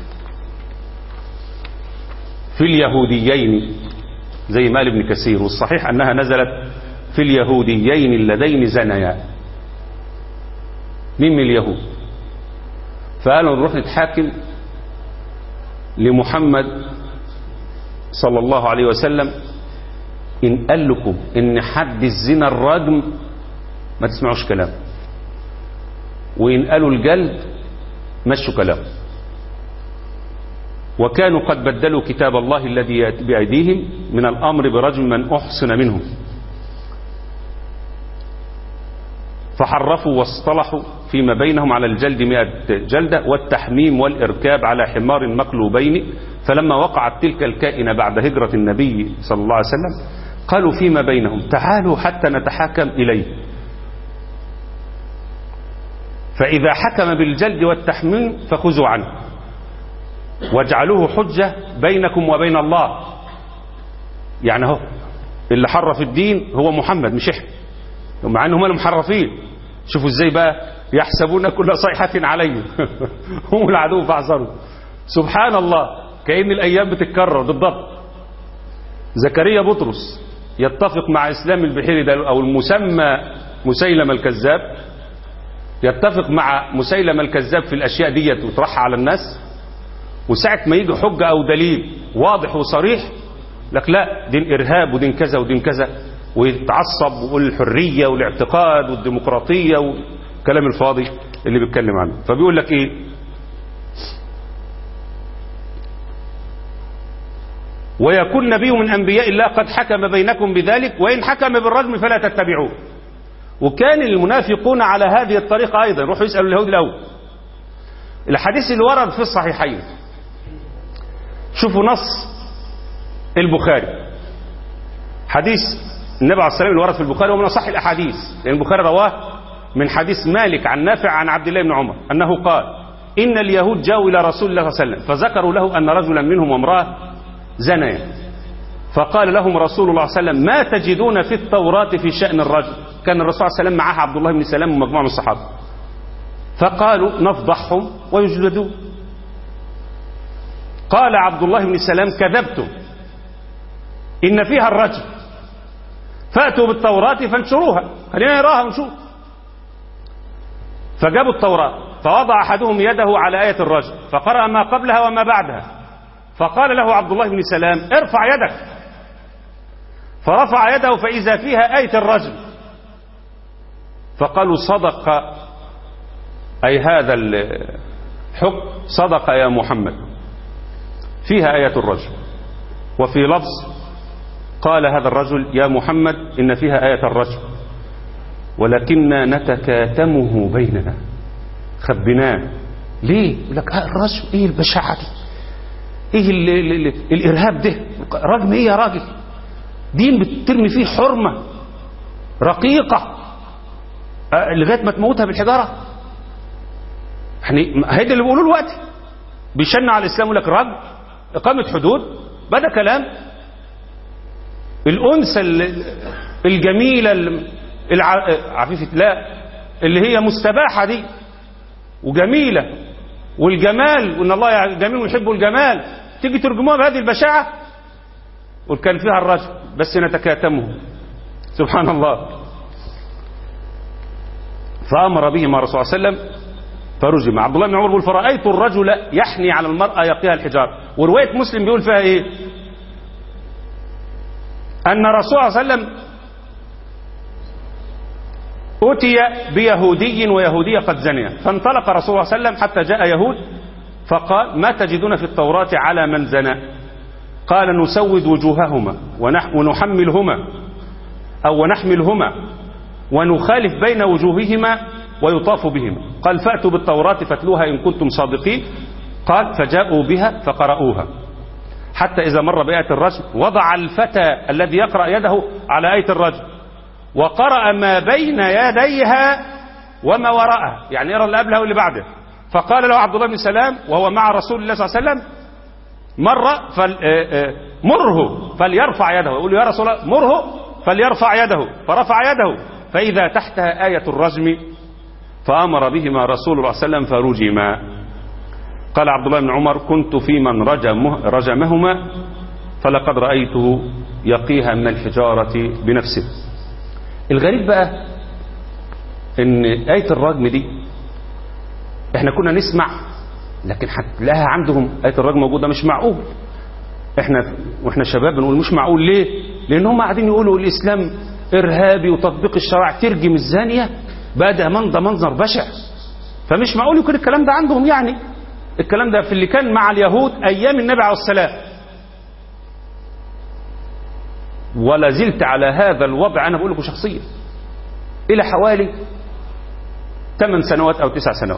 في اليهوديين زي ما قال ابن كثير، والصحيح أنها نزلت في اليهوديين اللذين زنيا. مين من اليهود؟ فقالوا نروح نتحاكم لمحمد صلى الله عليه وسلم، إن قال لكم إن حد الزنا الرجم ما تسمعوش كلام، وإن قالوا الجلد مشوا كلام. وكانوا قد بدلوا كتاب الله الذي بأيديهم من الأمر برجم من أحسن منهم، فحرفوا واصطلحوا فيما بينهم على الجلد 100 جلدة والتحميم والإركاب على حمار مقلوبين. فلما وقعت تلك الكائنة بعد هجرة النبي صلى الله عليه وسلم قالوا فيما بينهم تعالوا حتى نتحاكم إليه، فإذا حكم بالجلد والتحميم فخذوا عنه واجعلوه حجة بينكم وبين الله. يعني هو اللي حرف الدين هو محمد مش احنا، مع انهم المحرفين. شوفوا ازاي بقى يحسبون كل صيحة عليهم هم العدو فاحذروا. سبحان الله، كأن الأيام بتتكرر بالضبط. زكريا بطرس يتفق مع إسلام البحيري ده أو المسمى مسيلمة الكذاب، يتفق مع مسيلمة الكذاب في الأشياء ديت ويطرحها على الناس، وساعة ما يجي حجة أو دليل واضح وصريح لك لا دين إرهاب ودين كذا ودين كذا، ويتعصب ويقول الحرية والاعتقاد والديمقراطية والكلام الفاضي اللي بيتكلم عنه. فبيقول لك إيه: ويكون نبي من أنبياء الله قد حكم بينكم بذلك وإن حكم بالرجم فلا تتبعوه. وكان المنافقون على هذه الطريقة أيضا، روحوا يسألوا اليهود الأول. الحديث اللي ورد في الصحيحين، شوفوا نص البخاري، حديث النبي عليه الصلاة والسلام اللي ورد في البخاري ومن أصح الأحاديث، لأن البخاري رواه من حديث مالك عن نافع عن عبد الله بن عمر أنه قال: إن اليهود جاءوا إلى رسول الله صلى الله عليه وسلم فذكروا له أن رجلا منهم وامرأة زنيا. فقال لهم رسول الله صلى الله عليه وسلم: ما تجدون في التوراة في شأن الرجل؟ كان الرسول صلى الله عليه وسلم معه عبد الله بن سلام ومجموعة من الصحابة. فقالوا: نفضحهم ويجلدون. قال عبد الله بن سلام: كذبتم، إن فيها الرجل، فأتوا بالتوراة فانشروها، خلينا نراها ونشوف. فجابوا التوراة، فوضع أحدهم يده على آية الرجل فقرأ ما قبلها وما بعدها. فقال له عبد الله بن سلام: ارفع يدك. فرفع يده فإذا فيها آية الرجل. فقالوا: صدق، أي هذا الحكم صدق يا محمد، فيها آية الرجل. وفي لفظ قال هذا الرجل: يا محمد إن فيها آية الرجل، ولكننا نتكاتمه بيننا، خبناه. ليه؟ يقول لك الرجل ايه البشاعة دي؟ ايه الارهاب ده؟ رجم ايه يا راجل؟ دين بترمي فيه حرمة رقيقة لغاية ما تموتها بالحجارة. يعني هيدا اللي بيقولوه الوقت، بيشنع على الاسلام، يقول لك رجم، اقامة حدود، بدأ كلام. الأنثى الجميلة عفيفة لا اللي هي مستباحة دي وجميلة، والجمال، وإن الله جميل ويحب الجمال، تيجي ترجموها بهذه البشاعة. وكان فيها الرجل بس نتكاتمه، سبحان الله. فأمر به مع الرسول صلى الله عليه وسلم فرجم. عبد الله بن عمر بيقول: فرأيت الرجل يحني على المرأة يقيها الحجار. ورواية مسلم بيقول فيها إيه؟ أن الرسول صلى الله عليه وسلم أتي بيهودي ويهودية قد زنيا، فانطلق رسول الله صلى الله عليه وسلم حتى جاء يهود فقال: ما تجدون في التوراة على من زنى؟ قال: نسود وجوههما ونحملهما أو ونحملهما ونخالف بين وجوههما ويطاف بهما. قال: فأتوا بالتوراة فاتلوها إن كنتم صادقين. قال: فجاءوا بها فقرأوها حتى إذا مر بآية الرجم وضع الفتى الذي يقرأ يده على آية الرجم وقرأ ما بين يديها وما وراءها، يعني يرى اللي قبلها واللي بعده. فقال له عبد الله بن سلام وهو مع رسول الله صلى الله عليه وسلم: مره فليرفع يده. يقول له: يا رسول الله مره فليرفع يده. فرفع يده فإذا تحتها آية الرجم، فأمر بهما رسول الله صلى الله عليه وسلم فرجما. قال عبد الله بن عمر: كنت في من رجمهما فلقد رأيته يقيها من الحجارة بنفسه. الغريب بقى ان آية الرجم دي احنا كنا نسمع، لكن هتلاقيها عندهم آية الرجم موجودة. مش معقول. واحنا شباب بنقول مش معقول. ليه؟ لان هم قاعدين يقولوا الاسلام ارهابي وتطبيق الشرائع ترجم الزانية بقى ده منظر بشع. فمش معقول يكون الكلام ده عندهم. يعني الكلام ده في اللي كان مع اليهود ايام النبي عليه السلام. ولا زلت على هذا الوضع، انا بقول لكم شخصيا، الى حوالي 8 سنوات او 9 سنوات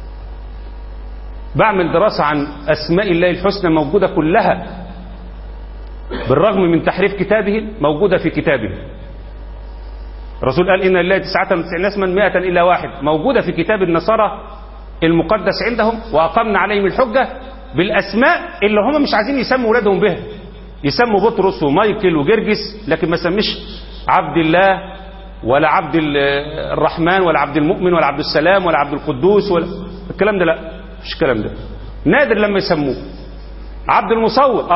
بعمل دراسة عن اسماء الله الحسنى موجودة كلها، بالرغم من تحريف كتابه موجودة في كتابه. الرسول قال: إن لله 99 اسما 100 إلا واحد، موجودة في كتاب النصارى المقدس عندهم، وأقمنا عليهم الحجة بالأسماء اللي هم مش عايزين يسموا ولادهم بها. يسموا بطرس ومايكل وجرجس، لكن ما سميش عبد الله ولا عبد الرحمن ولا عبد المؤمن ولا عبد السلام ولا عبد القدوس ولا الكلام ده. لا، مش الكلام ده. نادر لما يسموه عبد المصور،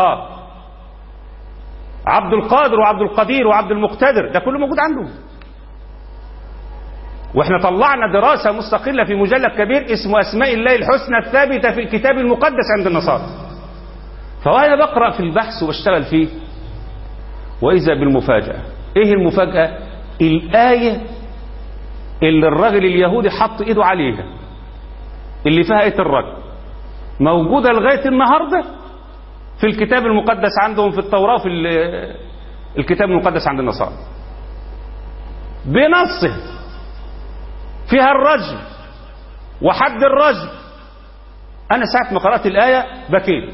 عبد القادر وعبد القدير وعبد المقتدر، ده كله موجود عندهم. واحنا طلعنا دراسة مستقلة في مجلد كبير اسمه أسماء الله الحسنى الثابتة في الكتاب المقدس عند النصارى. فوانا بقرأ في البحث وبشتغل فيه، وإذا بالمفاجأة. ايه المفاجأة؟ الآية اللي الراجل اليهودي حط ايده عليها اللي فيها آية الرجم موجودة لغاية النهاردة في الكتاب المقدس عندهم، في التوراة، في الكتاب المقدس عند النصارى بنصه، فيها الرجم وحد الرجم. أنا ساعة ما قرأت الآية بكيت.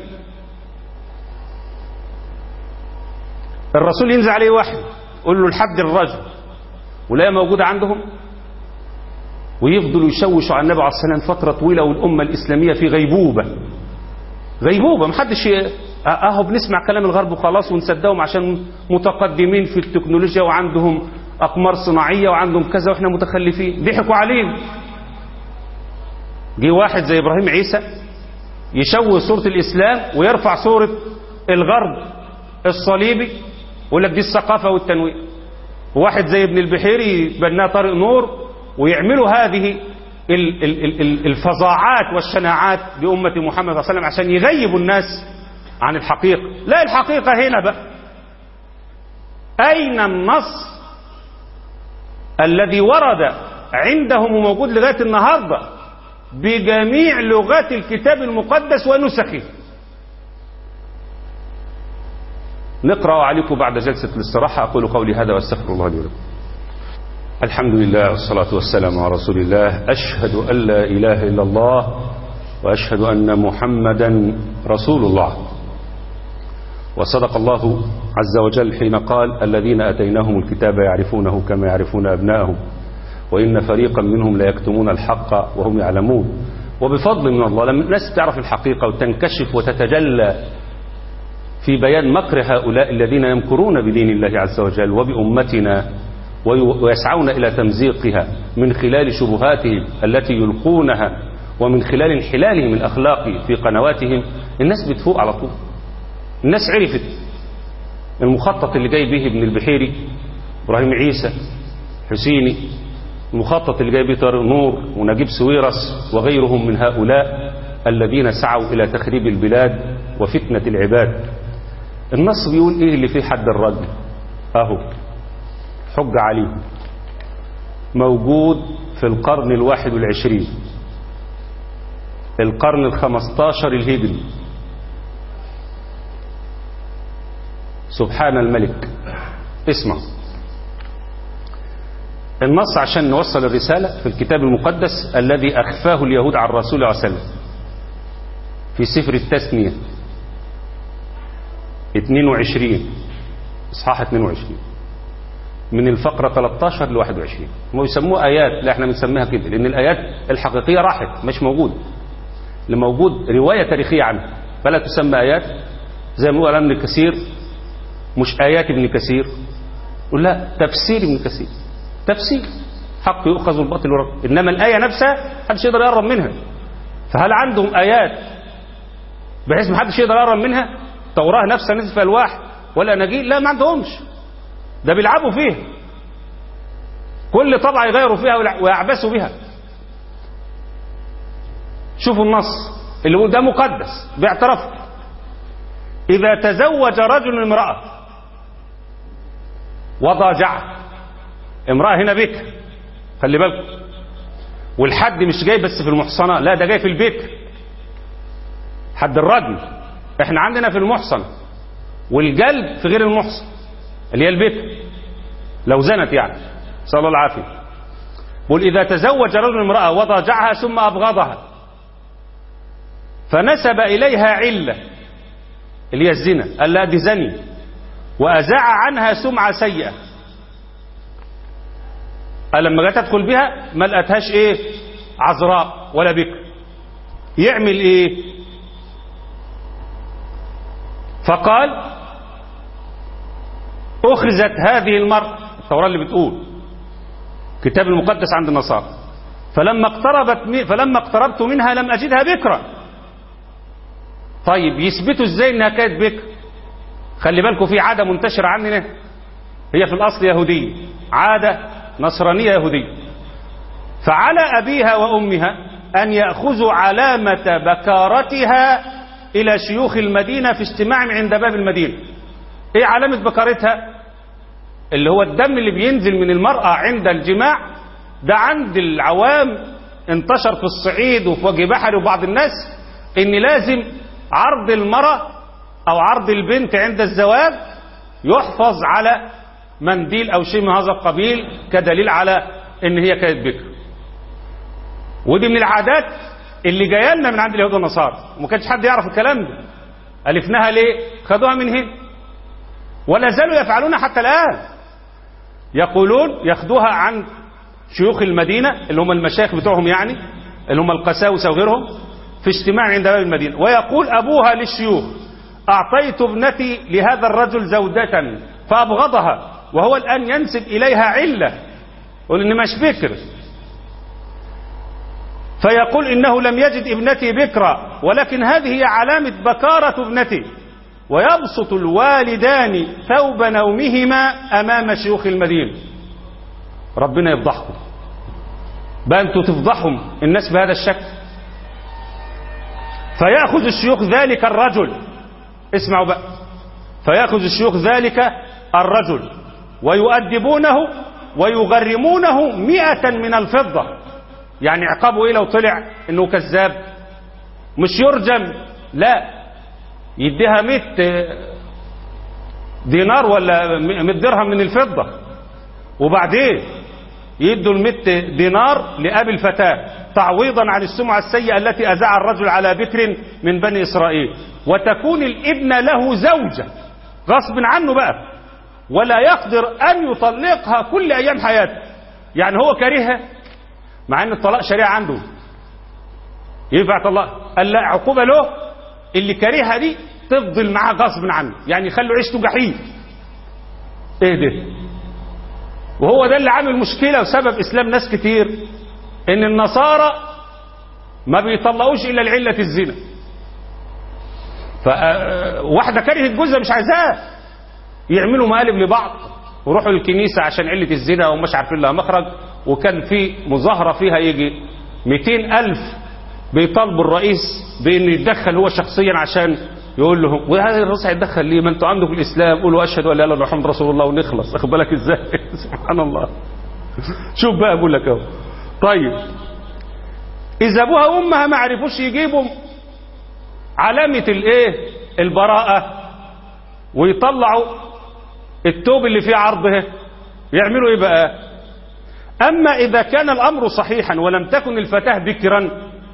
الرسول ينزل عليه وحي يقول له الحد الرجم، والآية موجودة عندهم، ويفضلوا يشوشوا على النبي عليه الصلاة والسلام فترة طويلة، والأمة الإسلامية في غيبوبة. محدش اهو بنسمع كلام الغرب وخلاص ونصدقهم عشان متقدمين في التكنولوجيا وعندهم اقمار صناعيه وعندهم كذا واحنا متخلفين. ضحكوا علينا. جه واحد زي ابراهيم عيسى يشوه صوره الاسلام ويرفع صوره الغرب الصليبي ويقول لك دي الثقافه والتنوير. وواحد زي ابن البحيري بناه طارق نور ويعملوا هذه الفظاعات والشناعات بأمة محمد صلى الله عليه وسلم عشان يغيبوا الناس عن الحقيقة. لا، الحقيقة هنا بقى. أين النص الذي ورد عندهم وموجود لغاية النهاردة بجميع لغات الكتاب المقدس ونسخه؟ نقرأ عليكم بعد جلسة الاستراحة. أقول قولي هذا واستغفر الله لي ولكم. الحمد لله والصلاة والسلام على رسول الله. أشهد أن لا إله إلا الله وأشهد أن محمدا رسول الله. وصدق الله عز وجل حين قال الذين أتيناهم الكتاب يعرفونه كما يعرفون أبناءهم وإن فريقا منهم لا يكتمون الحق وهم يعلمون. وبفضل من الله لما الناس تعرف الحقيقة وتنكشف وتتجلى في بيان مكر هؤلاء الذين يمكرون بدين الله عز وجل وبأمتنا ويسعون إلى تمزيقها من خلال شبهاتهم التي يلقونها ومن خلال انحلالهم الأخلاقي في قنواتهم، الناس بتفوق على طول. الناس عرفت المخطط اللي جاي به ابن البحيري، إبراهيم عيسى، حسيني، المخطط اللي جاي به طارق نور ونجيب سويرس وغيرهم من هؤلاء الذين سعوا إلى تخريب البلاد وفتنة العباد. النص بيقول إيه اللي فيه حد الرجل؟ أهو حج عليه موجود في القرن 21، القرن 15 الهجري. سبحان الملك. اسمع النص عشان نوصل الرسالة في الكتاب المقدس الذي أخفاه اليهود عن الرسول صلى الله عليه وسلم في سفر التثنية 22 إصحاح 22 من الفقرة 13 ل 21. هم يسموها آيات، لا احنا بنسميها كده لأن الآيات الحقيقية راحت مش موجود، اللي موجود رواية تاريخية عنها فلا تسمى آيات. زي ما قال ابن كثير مش آيات ابن كثير، ولا تفسير ابن كثير، تفسير حق يؤخذ الباطل ورد. إنما الآية نفسها محدش يقدر يقرب منها. فهل عندهم آيات بحيث محدش يقدر يقرب منها؟ التوراة نفسها نزل في ألواح ولا أناجيل؟ لا، ما عندهمش، ده بيلعبوا فيها، كل طبعة يغيروا فيها ويعبسوا بها. شوفوا النص اللي يقول ده مقدس باعتراف: إذا تزوج رجل امرأة وضاجعها. امرأة هنا بكر، خلي بالكم، والحد مش جاي بس في المحصنة، لا ده جاي في البكر، حد الرجل. احنا عندنا في المحصن والجلد في غير المحصن اللي هي البكر لو زنت يعني، صلى الله العافية. بقول إذا تزوج رجل امرأة وضاجعها ثم أبغضها فنسب إليها علة اللي هي الزنا، قال لا دي زني، وأزاع عنها سمعة سيئة، قال لما جت تدخل بها ما لقتهاش ايه عذراء ولا بكر، يعمل ايه؟ فقال أخرجت هذه المرأة، التوراة اللي بتقول كتاب المقدس عند النصارى، فلما اقتربت منها لم أجدها بكرا. طيب يثبتوا ازاي انها كانت بكر؟ خلي بالكم في عادة منتشرة عندنا، هي في الأصل يهودية، عادة نصرانية يهودية. فعلى أبيها وأمها أن يأخذوا علامة بكارتها إلى شيوخ المدينة في اجتماع عند باب المدينة. إيه علامة بكارتها؟ اللي هو الدم اللي بينزل من المرأة عند الجماع. ده عند العوام انتشر في الصعيد وفي وجه بحري وبعض الناس إن لازم عرض المرأة أو عرض البنت عند الزواج يحفظ على منديل أو شيء من هذا القبيل كدليل على إن هي كانت بكر. ودي من العادات اللي جايه لنا من عند اليهود والنصارى، وما كانش حد يعرف الكلام ده. ألفناها ليه؟ خدوها من هنا ولا زالوا يفعلونها حتى الآن. يقولون ياخدوها عن شيوخ المدينة اللي هم المشايخ بتوعهم يعني، اللي هم القساوسة وغيرهم، في اجتماع عند باب المدينة، ويقول أبوها للشيوخ أعطيت ابنتي لهذا الرجل زوجة فأبغضها، وهو الآن ينسب إليها علة، يقول إن مش بكر، فيقول إنه لم يجد ابنتي بكرا، ولكن هذه هي علامة بكارة ابنتي. ويبسط الوالدان ثوب نومهما أمام شيوخ المدينة. ربنا يفضحكم بقى، أنتوا تفضحهم الناس بهذا الشكل. فيأخذ الشيوخ ذلك الرجل، اسمعوا بقى، فيأخذ الشيوخ ذلك الرجل ويؤدبونه ويغرمونه 100 من الفضة. يعني عقابه ايه لو طلع انه كذاب؟ مش يرجم، لا، يديها 100 دينار ولا 100 درهم من الفضة، وبعدين يدوا 100 دينار لأبي الفتاة تعويضا عن السمعة السيئة التي أذاع الرجل على بكر من بني إسرائيل. وتكون الابن له زوجة غصب عنه بقى، ولا يقدر أن يطلقها كل أيام حياته. يعني هو كرهها، مع أن الطلاق شريعة عنده، ينفع طلاق؟ قال لا، عقوبة له اللي كرهها دي تفضل معاه غصب عنه، يعني يخلوا عيشته جحيم. ايه ده؟ وهو ده اللي عامل مشكلة وسبب إسلام ناس كتير، إن النصارى ما بيطلقوش إلا لعلة الزنا. فواحدة كرهت جوزها مش عايزاه، يعملوا مقالب لبعض ويروحوا للكنيسة عشان علة الزنا ومش عارفين لها مخرج. وكان في مظاهرة فيها يجي 200,000 بيطالبوا الرئيس بأنه يتدخل هو شخصيا عشان يقول لهم، وهذا الرئيس هيتدخل ليه؟ ما انتوا عندكم الإسلام، قولوا أشهد أن لا إله إلا الله محمد رسول الله ونخلص. أخد بالك إزاي؟ سبحان الله. شوف بقى أقول لك أهو. طيب إذا أبوها وأمها ما عرفوش يجيبوا علامة الإيه؟ البراءة، ويطلعوا التوب اللي فيه عرضه، يعملوا إيه بقى؟ أما إذا كان الأمر صحيحا ولم تكن الفتاة بكرا،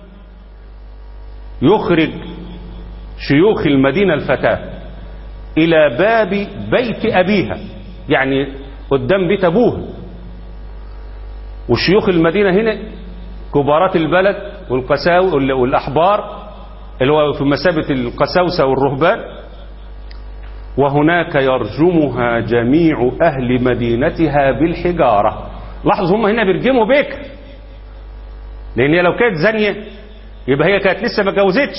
يخرج شيوخ المدينة الفتاة إلى باب بيت أبيها، يعني قدام بيت أبوها. وشيوخ المدينة هنا كبارات البلد والقساوي والأحبار اللي هو في مسابة القساوسة والرهبان، وهناك يرجمها جميع أهل مدينتها بالحجارة. لاحظوا هم هنا بيرجموا بكر، لأن هي لو كانت زانية يبقى هي كانت لسه ما اتجوزتش.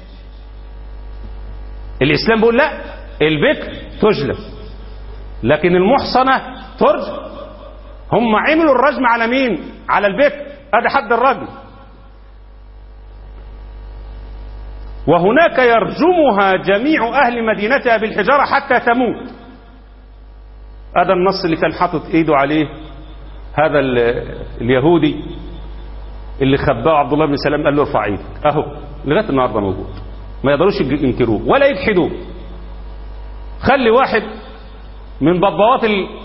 الإسلام بيقول لا، البكر تجلد، لكن المحصنة ترجم. هم عملوا الرجم على مين؟ على البكر، ادي حد الرجم. وهناك يرجمها جميع أهل مدينتها بالحجارة حتى تموت. هذا النص اللي كان حاطط ايده عليه هذا اليهودي اللي خباه عبد الله بن سلام، قال له ارفع ايدك، اهو لغايه النهارده موجود، ما يقدروش ينكروه ولا يجحدوه. خلي واحد من بابوات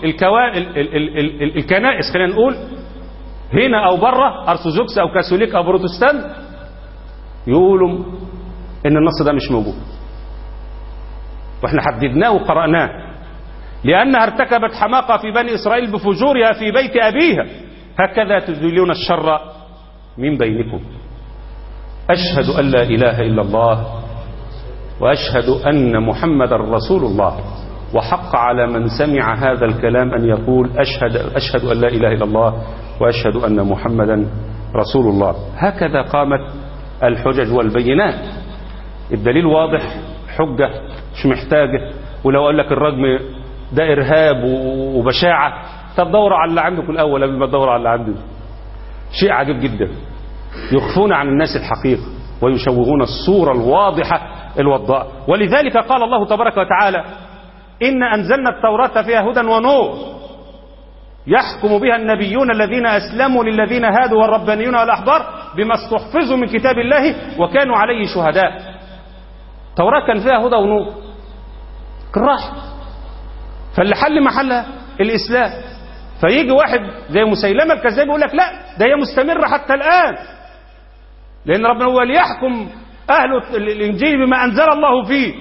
الكنائس، خلينا نقول هنا او بره، ارثوذكس او كاثوليك او بروتستانت، يقولوا ان النص ده مش موجود، واحنا حددناه وقرأناه، لأنها ارتكبت حماقة في بني إسرائيل بفجورها في بيت أبيها، هكذا تزيلون الشر من بينكم. أشهد أن لا إله إلا الله وأشهد أن محمد رسول الله، وحق على من سمع هذا الكلام أن يقول أشهد أن لا إله إلا الله وأشهد أن محمدا رسول الله. هكذا قامت الحجج والبينات. الدليل واضح، حجة مش محتاجة. ولو قال لك الرجم ده إرهاب وبشاعة، طب دوروا على اللي عندكم الأول قبل ما تدوروا على اللي عندنا. شيء عجيب جدا، يخفون عن الناس الحقيقة ويشوهون الصورة الواضحة الوضاء. ولذلك قال الله تبارك وتعالى: إن أنزلنا التوراة فيها هدى ونور يحكم بها النبيون الذين أسلموا للذين هادوا والربانيون والأحبار بما استحفظوا من كتاب الله وكانوا عليه شهداء. التوراة كان فيها هدى ونور، كراح، فاللي حل محلها الإسلام. فيجي واحد زي مسيلمة الكذاب يقول لك لا، ده هي مستمرة حتى الآن، لأن ربنا هو اللي يحكم أهل الإنجيل بما أنزل الله فيه.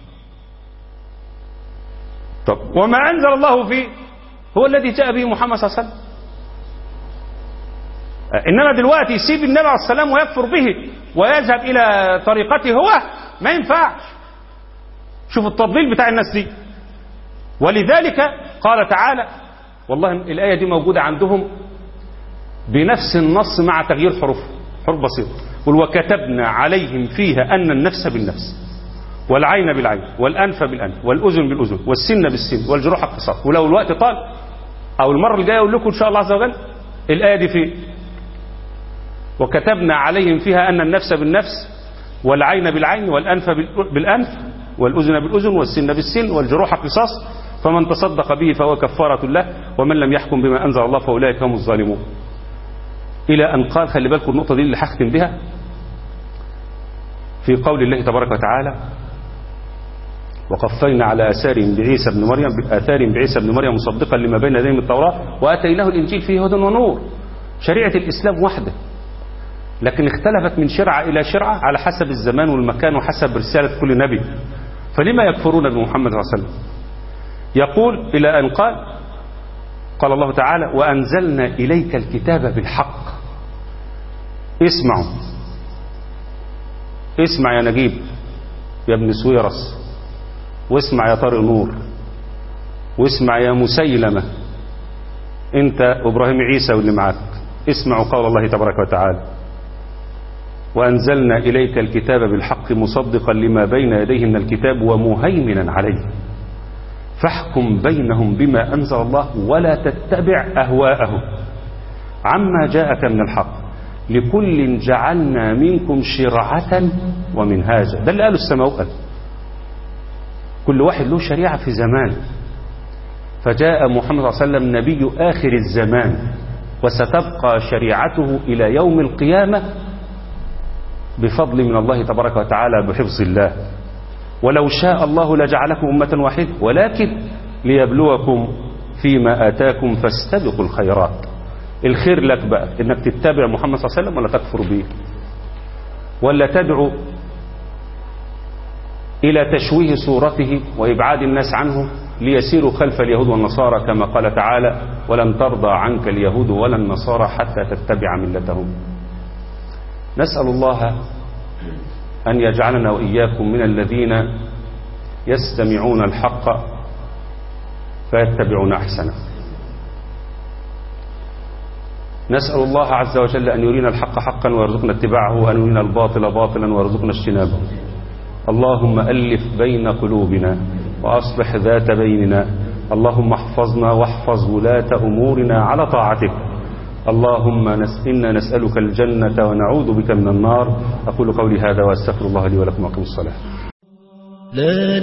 طب وما أنزل الله فيه هو الذي جاء به محمد صلى الله عليه وسلم. إنما دلوقتي يسيب النبي عليه الصلاة والسلام ويكفر به ويذهب إلى طريقته هو، ما ينفعش. شوف التضليل بتاع الناس دي. ولذلك قال تعالى، والله الآية دي موجودة عندهم بنفس النص مع تغيير حروف بسيطة. قل وكتبنا عليهم فيها أن النفس بالنفس والعين بالعين والأنف بالأنف والأذن بالأذن والسن بالسن والجروح قصاص. ولو الوقت طال أو المرة الجاية أقول لكم إن شاء الله عز وجل الآية دي فيه. وكتبنا عليهم فيها أن النفس بالنفس والعين بالعين والأنف بالأنف والأذن بالأذن والسن بالسن والجروح قصاص فمن تصدق به فهو كفارة له ومن لم يحكم بما أنزل الله فأولئك هم الظالمون. إلى أن قال، خلي بالكم النقطة دي اللي هختم بها، في قول الله تبارك وتعالى وقفينا على آثارهم بعيسى بن مريم مصدقا لما بين يديه من التوراة وآتيناه الإنجيل فيه هدى ونور. شريعة الإسلام واحدة، لكن اختلفت من شرعة إلى شرعة على حسب الزمان والمكان وحسب رسالة كل نبي. فلما يكفرون بمحمد صلى الله عليه وسلم؟ يقول إلى أن قال الله تعالى وأنزلنا إليك الكتاب بالحق. اسمع يا نجيب يا ابن سويرس، واسمع يا طارق نور، واسمع يا مسيلمة انت ابراهيم عيسى واللي معاك، اسمعوا قول الله تبارك وتعالى وأنزلنا إليك الكتاب بالحق مصدقا لما بين يديه من الكتاب ومهيمنا عليه فاحكم بينهم بما أنزل الله ولا تتبع أهواءهم عما جاءك من الحق لكل جعلنا منكم شرعة ومنهاجا. ده اللي قاله السماوات، كل واحد له شريعة في زمان. فجاء محمد صلى الله عليه وسلم نبي آخر الزمان وستبقى شريعته إلى يوم القيامة بفضل من الله تبارك وتعالى بحفظ الله. ولو شاء الله لجعلكم أمة واحدة ولكن ليبلوكم فيما آتاكم فاستبقوا الخيرات. الخير لك بقى انك تتبع محمد صلى الله عليه وسلم ولا تكفر به، ولا تدعو إلى تشويه صورته وإبعاد الناس عنه ليسيروا خلف اليهود والنصارى كما قال تعالى ولن ترضى عنك اليهود ولا النصارى حتى تتبع ملتهم. نسأل الله أن يجعلنا وإياكم من الذين يستمعون الحق فيتبعون أحسنه. نسأل الله عز وجل أن يرينا الحق حقا ويرزقنا اتباعه وأن يرينا الباطل باطلا ويرزقنا اجتنابه. اللهم ألف بين قلوبنا وأصلح ذات بيننا. اللهم احفظنا واحفظ ولاة أمورنا على طاعتك. اللهم إنا نسألك الجنة ونعوذ بك من النار. أقول قولي هذا وأستغفر الله لي ولكم وأقم الصلاة.